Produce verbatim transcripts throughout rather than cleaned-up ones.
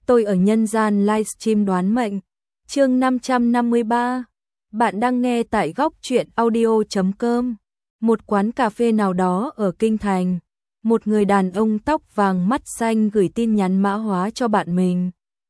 tôi ở nhân gian livestream đoán mệnh. Chương năm trăm năm mươi ba. Bạn đang nghe tại góc truyện audio chấm com. Một quán cà phê nào đó ở Kinh Thành, một người đàn ông tóc vàng mắt xanh gửi tin nhắn mã hóa cho bạn mình.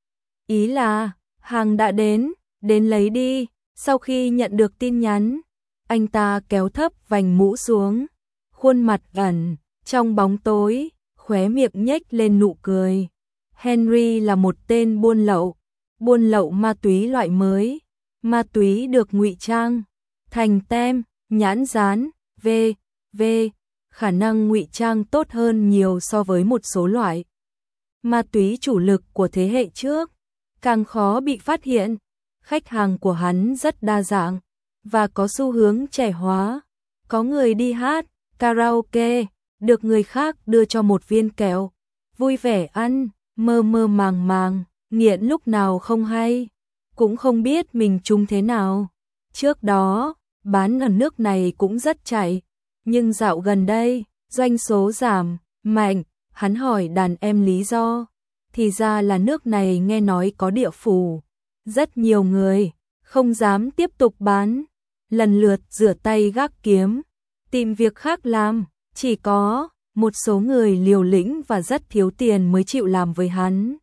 Ý là, hàng đã đến, đến lấy đi. Sau khi nhận được tin nhắn, anh ta kéo thấp vành mũ xuống, khuôn mặt ẩn trong bóng tối, khóe miệng nhếch lên nụ cười. Henry là một tên buôn lậu, buôn lậu ma túy loại mới, ma túy được ngụy trang thành tem, nhãn dán, V, V, khả năng ngụy trang tốt hơn nhiều so với một số loại ma túy chủ lực của thế hệ trước, càng khó bị phát hiện. Khách hàng của hắn rất đa dạng và có xu hướng trẻ hóa, có người đi hát karaoke, được người khác đưa cho một viên kẹo, vui vẻ ăn, mơ mơ màng màng, nghiện lúc nào không hay, cũng không biết mình trúng thế nào. Trước đó, bán ở nước này cũng rất chạy, nhưng dạo gần đây, doanh số giảm mạnh. Hắn hỏi đàn em lý do, thì ra là nước này nghe nói có địa phủ, rất nhiều người không dám tiếp tục bán, lần lượt rửa tay gác kiếm, tìm việc khác làm, chỉ có một số người liều lĩnh và rất thiếu tiền mới chịu làm với hắn.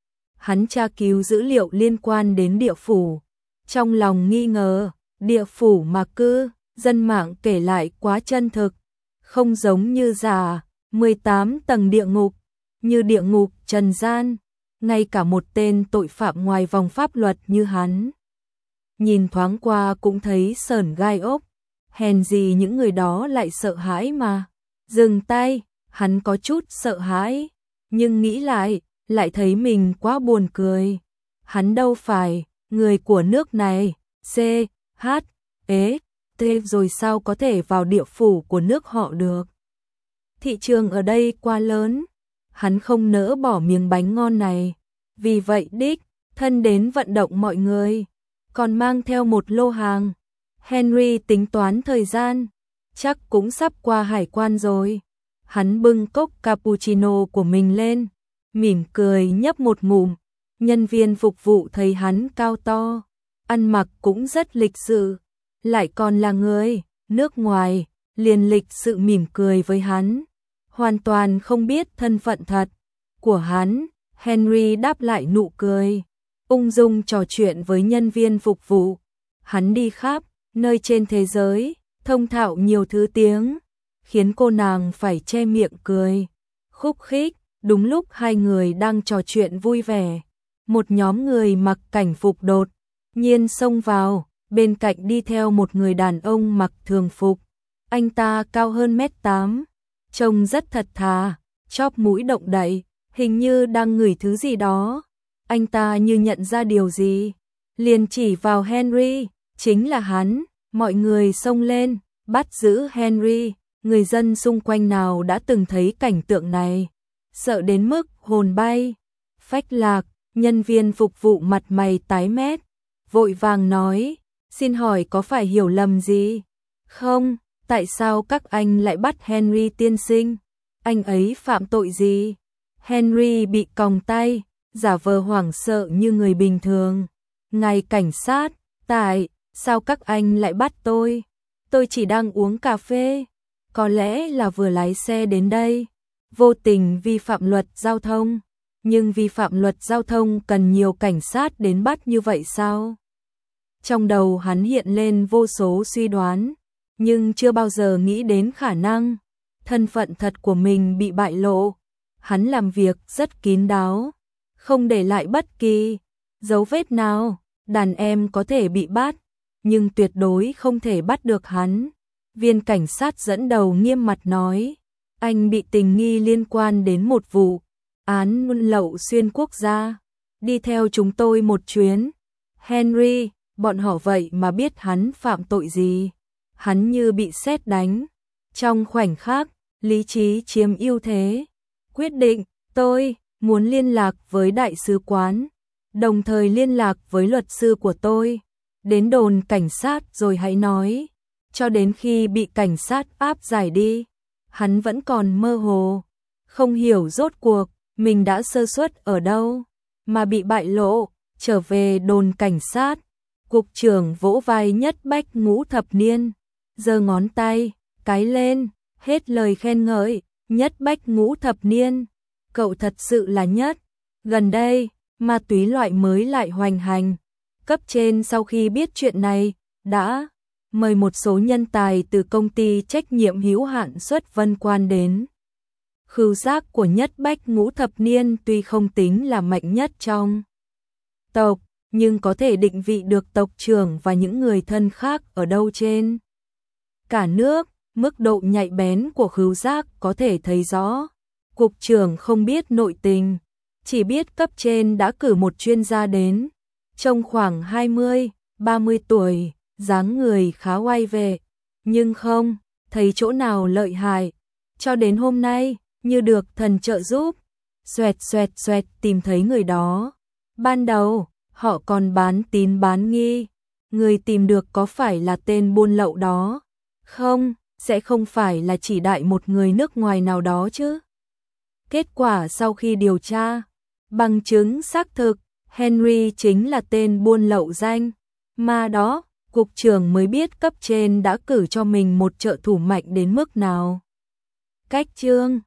Hắn tra cứu dữ liệu liên quan đến địa phủ, trong lòng nghi ngờ, địa phủ mà cư dân mạng kể lại quá chân thực, không giống như giả mười tám tầng địa ngục, như địa ngục trần gian, ngay cả một tên tội phạm ngoài vòng pháp luật như hắn nhìn thoáng qua cũng thấy sởn gai ốc. Hèn gì những người đó lại sợ hãi mà. Dừng tay, hắn có chút sợ hãi, nhưng nghĩ lại, lại thấy mình quá buồn cười. Hắn đâu phải người của nước này, C, H, E, T rồi sao có thể vào địa phủ của nước họ được. Thị trường ở đây quá lớn, hắn không nỡ bỏ miếng bánh ngon này. Vì vậy đích thân đến vận động mọi người, còn mang theo một lô hàng. Henry tính toán thời gian, chắc cũng sắp qua hải quan rồi. Hắn bưng cốc cappuccino của mình lên, mỉm cười nhấp một ngụm. Nhân viên phục vụ thấy hắn cao to, ăn mặc cũng rất lịch sự, lại còn là người nước ngoài, liền lịch sự mỉm cười với hắn, hoàn toàn không biết thân phận thật của hắn. Henry đáp lại nụ cười, ung dung trò chuyện với nhân viên phục vụ. Hắn đi khắp nơi trên thế giới, thông thạo nhiều thứ tiếng, khiến cô nàng phải che miệng cười khúc khích. Đúng lúc hai người đang trò chuyện vui vẻ, một nhóm người mặc cảnh phục đột nhiên xông vào, bên cạnh đi theo một người đàn ông mặc thường phục. Anh ta cao hơn mét tám, trông rất thật thà, chóp mũi động đậy, hình như đang ngửi thứ gì đó. Anh ta như nhận ra điều gì, liền chỉ vào Henry, chính là hắn. Mọi người xông lên, bắt giữ Henry. Người dân xung quanh nào đã từng thấy cảnh tượng này, sợ đến mức hồn bay phách lạc. Nhân viên phục vụ mặt mày tái mét, vội vàng nói, xin hỏi có phải hiểu lầm gì không? Tại sao các anh lại bắt Henry tiên sinh? Anh ấy phạm tội gì? Henry bị còng tay, giả vờ hoảng sợ như người bình thường. Ngài cảnh sát, tại sao các anh lại bắt tôi? Tôi chỉ đang uống cà phê, có lẽ là vừa lái xe đến đây, vô tình vi phạm luật giao thông. Nhưng vi phạm luật giao thông cần nhiều cảnh sát đến bắt như vậy sao? Trong đầu hắn hiện lên vô số suy đoán, nhưng chưa bao giờ nghĩ đến khả năng thân phận thật của mình bị bại lộ. Hắn làm việc rất kín đáo, không để lại bất kỳ dấu vết nào. Đàn em có thể bị bắt, nhưng tuyệt đối không thể bắt được hắn. Viên cảnh sát dẫn đầu nghiêm mặt nói, anh bị tình nghi liên quan đến một vụ án buôn lậu xuyên quốc gia, đi theo chúng tôi một chuyến. Henry, bọn họ vậy mà biết hắn phạm tội gì? Hắn như bị sét đánh. Trong khoảnh khắc, lý trí chiếm ưu thế, quyết định, tôi muốn liên lạc với đại sứ quán, đồng thời liên lạc với luật sư của tôi, đến đồn cảnh sát rồi hãy nói. Cho đến khi bị cảnh sát áp giải đi, hắn vẫn còn mơ hồ, không hiểu rốt cuộc mình đã sơ suất ở đâu. mà bị bại lộ, trở về đồn cảnh sát. Cục trưởng vỗ vai Nhất Bách Ngũ Thập Niên, giơ ngón tay, cái lên, hết lời khen ngợi. Nhất Bách Ngũ Thập Niên, cậu thật sự là nhất. Gần đây, ma túy loại mới lại hoành hành. Cấp trên sau khi biết chuyện này, đã mời một số nhân tài từ công ty trách nhiệm hữu hạn Xuất Vân Quan đến. Khứu giác của Nhất Bách Ngũ Thập Niên tuy không tính là mạnh nhất trong tộc, nhưng có thể định vị được tộc trưởng và những người thân khác ở đâu trên cả nước. Mức độ nhạy bén của khứu giác có thể thấy rõ. Cục trưởng không biết nội tình, chỉ biết cấp trên đã cử một chuyên gia đến, trông khoảng hai mươi, ba mươi tuổi, dáng người khá oai vệ, nhưng không thấy chỗ nào lợi hại. Cho đến hôm nay, như được thần trợ giúp, xoẹt xoẹt xoẹt tìm thấy người đó. Ban đầu, họ còn bán tín bán nghi, người tìm được có phải là tên buôn lậu đó không? Sẽ không phải là chỉ đại một người nước ngoài nào đó chứ? Kết quả sau khi điều tra, bằng chứng xác thực, Henry chính là tên buôn lậu danh mà đó. Cục trưởng mới biết cấp trên đã cử cho mình một trợ thủ mạnh đến mức nào. Cách chương